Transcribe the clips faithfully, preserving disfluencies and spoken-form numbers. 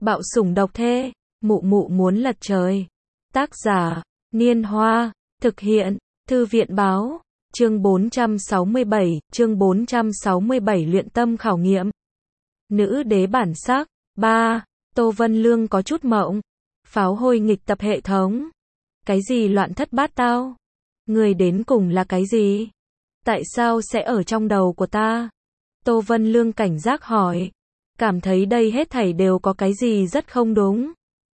Bạo sủng độc thê, mụ mụ muốn lật trời. Tác giả, Niên Hoa, thực hiện, Thư viện báo, chương bốn trăm sáu mươi bảy, chương bốn trăm sáu mươi bảy luyện tâm khảo nghiệm. Nữ đế bản sắc, ba, Tô Vân Lương có chút mộng. Pháo hôi nghịch tập hệ thống. Cái gì loạn thất bát tao? Người đến cùng là cái gì? Tại sao sẽ ở trong đầu của ta? Tô Vân Lương cảnh giác hỏi. Cảm thấy đây hết thảy đều có cái gì rất không đúng.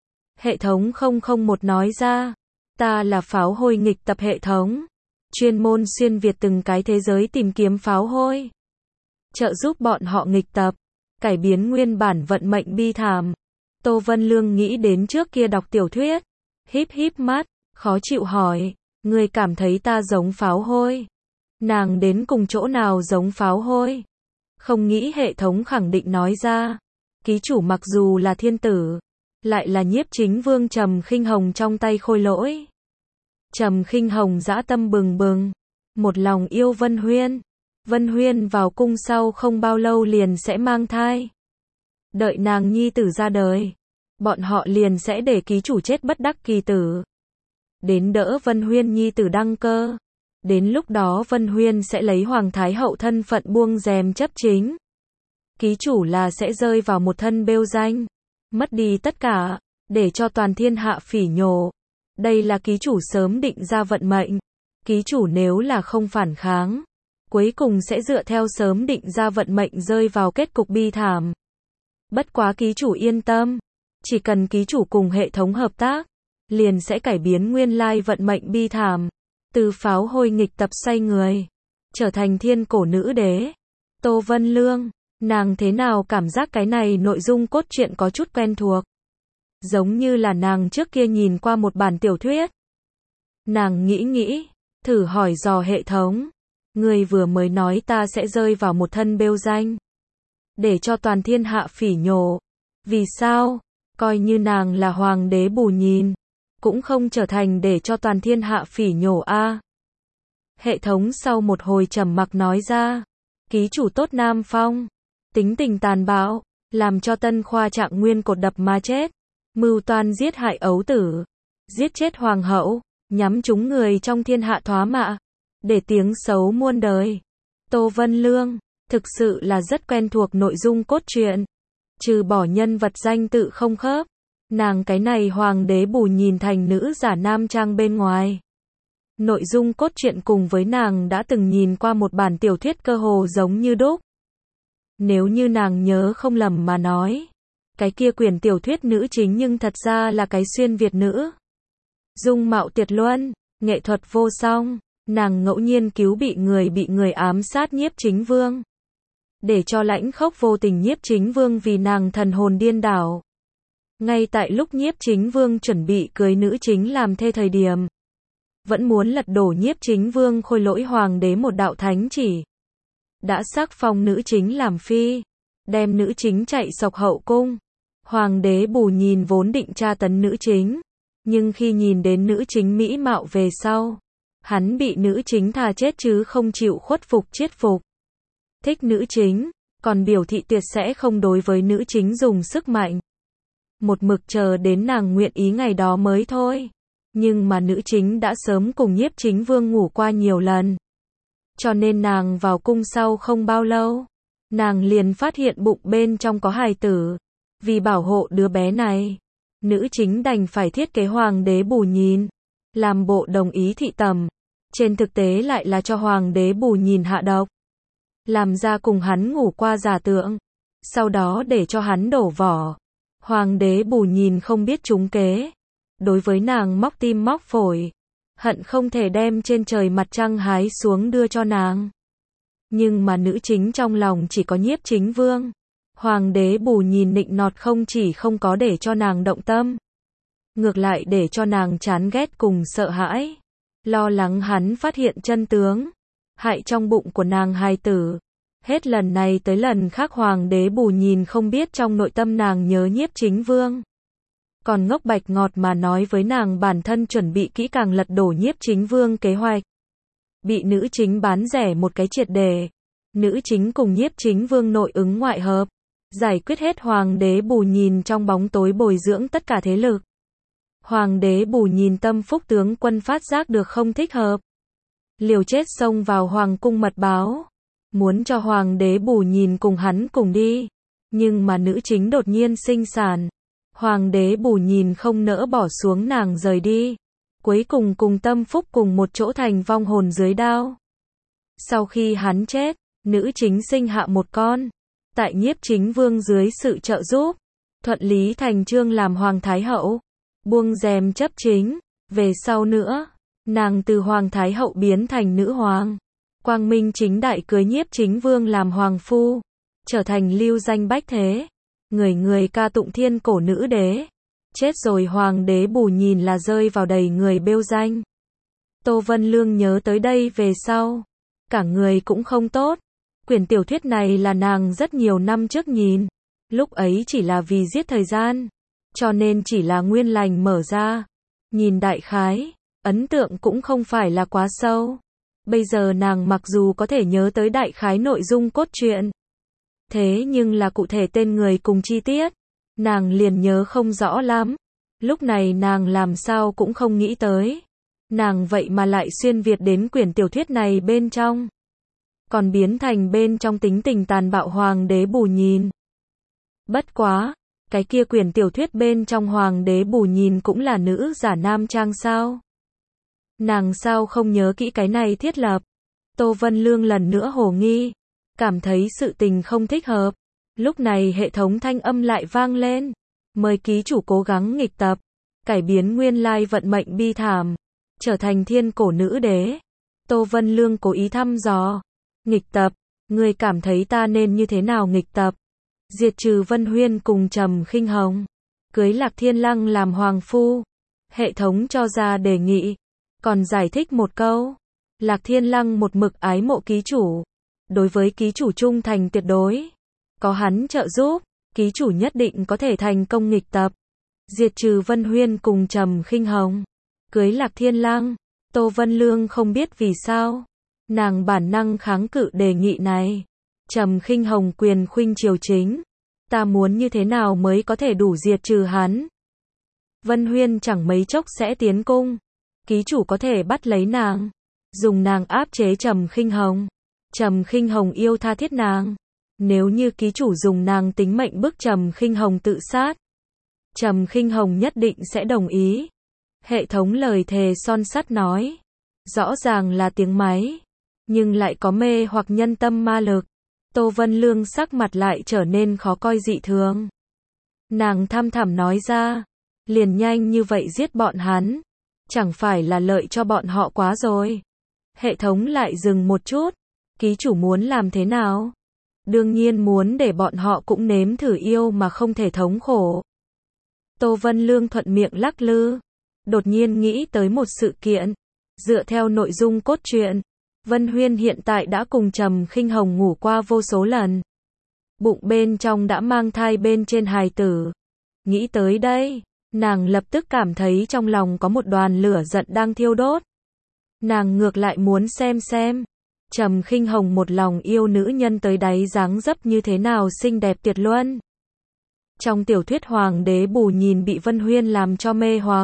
Hệ thống không không một nói ra. Ta là pháo hôi nghịch tập hệ thống. Chuyên môn xuyên việt từng cái thế giới tìm kiếm pháo hôi. Trợ giúp bọn họ nghịch tập. Cải biến nguyên bản vận mệnh bi thảm. Tô Vân Lương nghĩ đến trước kia đọc tiểu thuyết. Híp híp mắt, khó chịu hỏi. Người cảm thấy ta giống pháo hôi. Nàng đến cùng chỗ nào giống pháo hôi? Không nghĩ hệ thống khẳng định nói ra. Ký chủ mặc dù là thiên tử, lại là nhiếp chính vương Trầm Khinh Hồng trong tay khôi lỗi. Trầm Khinh Hồng dã tâm bừng bừng, một lòng yêu Vân Huyên. Vân Huyên vào cung sau không bao lâu liền sẽ mang thai. Đợi nàng nhi tử ra đời, bọn họ liền sẽ để ký chủ chết bất đắc kỳ tử. Đến đỡ Vân Huyên nhi tử đăng cơ. Đến lúc đó Vân Huyên sẽ lấy Hoàng Thái Hậu thân phận buông rèm chấp chính. Ký chủ là sẽ rơi vào một thân bêu danh, mất đi tất cả, để cho toàn thiên hạ phỉ nhổ. Đây là ký chủ sớm định ra vận mệnh. Ký chủ nếu là không phản kháng, cuối cùng sẽ dựa theo sớm định ra vận mệnh rơi vào kết cục bi thảm. Bất quá ký chủ yên tâm, chỉ cần ký chủ cùng hệ thống hợp tác, liền sẽ cải biến nguyên lai vận mệnh bi thảm. Từ pháo hôi nghịch tập xoay người, trở thành thiên cổ nữ đế. Tô Vân Lương, nàng thế nào cảm giác cái này nội dung cốt truyện có chút quen thuộc. Giống như là nàng trước kia nhìn qua một bản tiểu thuyết. Nàng nghĩ nghĩ, thử hỏi dò hệ thống. Người vừa mới nói ta sẽ rơi vào một thân bêu danh, để cho toàn thiên hạ phỉ nhổ. Vì sao? Coi như nàng là hoàng đế bù nhìn, cũng không trở thành để cho toàn thiên hạ phỉ nhổ a. À. Hệ thống sau một hồi trầm mặc nói ra. Ký chủ tốt Nam Phong, tính tình tàn bạo, làm cho Tân Khoa Trạng Nguyên cột đập mà chết. Mưu toan giết hại ấu tử, giết chết hoàng hậu, nhắm trúng người trong thiên hạ thoá mạ, để tiếng xấu muôn đời. Tô Vân Lương, thực sự là rất quen thuộc nội dung cốt truyện. Trừ bỏ nhân vật danh tự không khớp, nàng cái này hoàng đế bù nhìn thành nữ giả nam trang bên ngoài. Nội dung cốt truyện cùng với nàng đã từng nhìn qua một bản tiểu thuyết cơ hồ giống như đúc. Nếu như nàng nhớ không lầm mà nói, cái kia quyển tiểu thuyết nữ chính nhưng thật ra là cái xuyên Việt nữ. Dung mạo tuyệt luân, nghệ thuật vô song, nàng ngẫu nhiên cứu bị người bị người ám sát nhiếp chính vương. Để cho lãnh khốc vô tình nhiếp chính vương vì nàng thần hồn điên đảo. Ngay tại lúc nhiếp chính vương chuẩn bị cưới nữ chính làm thê thời điểm, vẫn muốn lật đổ nhiếp chính vương khôi lỗi hoàng đế một đạo thánh chỉ. Đã sắc phong nữ chính làm phi, đem nữ chính chạy sộc hậu cung. Hoàng đế bù nhìn vốn định tra tấn nữ chính, nhưng khi nhìn đến nữ chính mỹ mạo về sau, hắn bị nữ chính tha chết chứ không chịu khuất phục chiết phục. Thích nữ chính, còn biểu thị tuyệt sẽ không đối với nữ chính dùng sức mạnh. Một mực chờ đến nàng nguyện ý ngày đó mới thôi. Nhưng mà nữ chính đã sớm cùng nhiếp chính vương ngủ qua nhiều lần. Cho nên nàng vào cung sau không bao lâu, nàng liền phát hiện bụng bên trong có hài tử. Vì bảo hộ đứa bé này, nữ chính đành phải thiết kế hoàng đế bù nhìn, làm bộ đồng ý thị tầm. Trên thực tế lại là cho hoàng đế bù nhìn hạ độc, làm ra cùng hắn ngủ qua giả tượng, sau đó để cho hắn đổ vỏ. Hoàng đế bù nhìn không biết trúng kế, đối với nàng móc tim móc phổi, hận không thể đem trên trời mặt trăng hái xuống đưa cho nàng. Nhưng mà nữ chính trong lòng chỉ có nhiếp chính vương. Hoàng đế bù nhìn nịnh nọt không chỉ không có để cho nàng động tâm, ngược lại để cho nàng chán ghét cùng sợ hãi, lo lắng hắn phát hiện chân tướng, hại trong bụng của nàng hài tử. Hết lần này tới lần khác hoàng đế bù nhìn không biết trong nội tâm nàng nhớ nhiếp chính vương. Còn ngốc bạch ngọt mà nói với nàng bản thân chuẩn bị kỹ càng lật đổ nhiếp chính vương kế hoạch. Bị nữ chính bán rẻ một cái triệt để. Nữ chính cùng nhiếp chính vương nội ứng ngoại hợp. giải quyết hết Hoàng đế Bù Nhìn trong bóng tối bồi dưỡng tất cả thế lực. Hoàng đế Bù Nhìn tâm phúc tướng quân phát giác được không thích hợp. Liều chết xông vào Hoàng cung mật báo. Muốn cho Hoàng đế Bù Nhìn cùng hắn cùng đi. Nhưng mà nữ chính đột nhiên sinh sản. Hoàng đế Bù Nhìn không nỡ bỏ xuống nàng rời đi. Cuối cùng cùng tâm phúc cùng một chỗ thành vong hồn dưới đao. Sau khi hắn chết, nữ chính sinh hạ một con. Tại Nhiếp Chính Vương dưới sự trợ giúp, thuận lý thành chương làm Hoàng Thái Hậu. Buông rèm chấp chính. Về sau nữa, nàng từ Hoàng Thái Hậu biến thành nữ hoàng. Quang minh chính đại cưới Nhiếp Chính Vương làm hoàng phu. Trở thành lưu danh bách thế. Người người ca tụng thiên cổ nữ đế. Chết rồi Hoàng đế Bù Nhìn là rơi vào đầy người bêu danh. Tô Vân Lương nhớ tới đây về sau. Cả người cũng không tốt. Quyển tiểu thuyết này là nàng rất nhiều năm trước nhìn. Lúc ấy chỉ là vì giết thời gian. Cho nên chỉ là nguyên lành mở ra. Nhìn đại khái, ấn tượng cũng không phải là quá sâu. Bây giờ nàng mặc dù có thể nhớ tới đại khái nội dung cốt truyện. Thế nhưng là cụ thể tên người cùng chi tiết. Nàng liền nhớ không rõ lắm. Lúc này nàng làm sao cũng không nghĩ tới. Nàng vậy mà lại xuyên việt đến quyển tiểu thuyết này bên trong. Còn biến thành bên trong tính tình tàn bạo Hoàng đế Bù Nhìn. Bất quá, cái kia quyển tiểu thuyết bên trong Hoàng đế Bù Nhìn cũng là nữ giả nam trang sao? Nàng sao không nhớ kỹ cái này thiết lập? Tô Vân Lương lần nữa hồ nghi, cảm thấy sự tình không thích hợp. Lúc này hệ thống thanh âm lại vang lên. Mời ký chủ cố gắng nghịch tập, cải biến nguyên lai vận mệnh bi thảm, trở thành thiên cổ nữ đế. Tô Vân Lương cố ý thăm dò. Nghịch tập, ngươi cảm thấy ta nên như thế nào nghịch tập? Diệt trừ Vân Huyên cùng Trầm Khinh Hồng, cưới Lạc Thiên Lăng làm hoàng phu. Hệ thống cho ra đề nghị, còn giải thích một câu. Lạc Thiên Lăng một mực ái mộ ký chủ, đối với ký chủ trung thành tuyệt đối. Có hắn trợ giúp, ký chủ nhất định có thể thành công nghịch tập. Diệt trừ Vân Huyên cùng Trầm Khinh Hồng, cưới Lạc Thiên Lăng. Tô Vân Lương không biết vì sao, nàng bản năng kháng cự đề nghị này. Trầm Khinh Hồng quyền khuynh triều chính, ta muốn như thế nào mới có thể đủ diệt trừ hắn? Vân Huyên chẳng mấy chốc sẽ tiến cung, ký chủ có thể bắt lấy nàng, dùng nàng áp chế Trầm Khinh Hồng. Trầm Khinh Hồng yêu tha thiết nàng, nếu như ký chủ dùng nàng tính mệnh bức Trầm Khinh Hồng tự sát, Trầm Khinh Hồng nhất định sẽ đồng ý. Hệ thống lời thề son sắt nói, rõ ràng là tiếng máy, nhưng lại có mê hoặc nhân tâm ma lực. Tô Vân Lương sắc mặt lại trở nên khó coi dị thường. Nàng thăm thẳm nói ra, liền nhanh như vậy giết bọn hắn, chẳng phải là lợi cho bọn họ quá rồi. Hệ thống lại dừng một chút, ký chủ muốn làm thế nào? Đương nhiên muốn để bọn họ cũng nếm thử yêu mà không thể thống khổ. Tô Vân Lương thuận miệng lắc lư, đột nhiên nghĩ tới một sự kiện. Dựa theo nội dung cốt truyện, Vân Huyên hiện tại đã cùng Trầm Khinh Hồng ngủ qua vô số lần. Bụng bên trong đã mang thai bên trên hài tử. Nghĩ tới đây, nàng lập tức cảm thấy trong lòng có một đoàn lửa giận đang thiêu đốt. Nàng ngược lại muốn xem xem, Trầm Khinh Hồng một lòng yêu nữ nhân tới đáy dáng dấp như thế nào xinh đẹp tuyệt luân. Trong tiểu thuyết Hoàng đế Bù Nhìn bị Vân Huyên làm cho mê hoặc,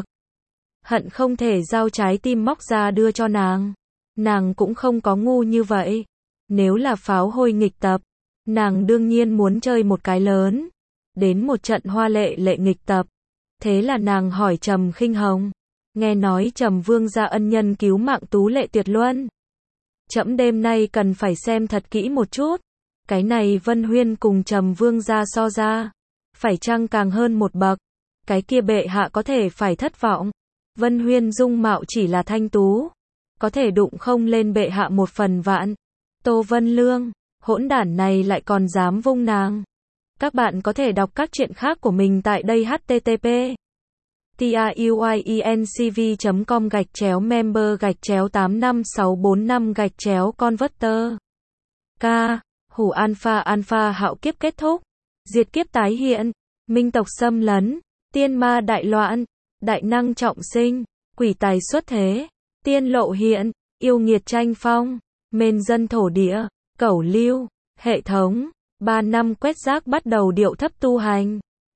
hận không thể giao trái tim móc ra đưa cho nàng. Nàng cũng không có ngu như vậy. Nếu là pháo hôi nghịch tập, nàng đương nhiên muốn chơi một cái lớn, đến một trận hoa lệ lệ nghịch tập. Thế là nàng hỏi Trầm Khinh Hồng, nghe nói Trầm Vương gia ân nhân cứu mạng tú lệ tuyệt luân. Trẫm đêm nay cần phải xem thật kỹ một chút. Cái này Vân Huyên cùng Trầm Vương gia so ra, phải chăng càng hơn một bậc? Cái kia bệ hạ có thể phải thất vọng. Vân Huyên dung mạo chỉ là thanh tú, có thể đụng không lên bệ hạ một phần vạn. Tô Vân Lương, hỗn đản này lại còn dám vung nàng. Các bạn có thể đọc các truyện khác của mình tại đây h t t p truyencv chấm com gạch chéo member gạch chéo tám năm sáu bốn năm gạch chéo converter. K. Hủ alpha alpha hạo kiếp kết thúc. Diệt kiếp tái hiện. Minh tộc xâm lấn. Tiên ma đại loạn. Đại năng trọng sinh. Quỷ tài xuất thế. Tiên lộ hiện. Yêu nghiệt tranh phong. Mên dân thổ địa. Cẩu lưu. Hệ thống. Ba năm quét rác bắt đầu điệu thấp tu hành.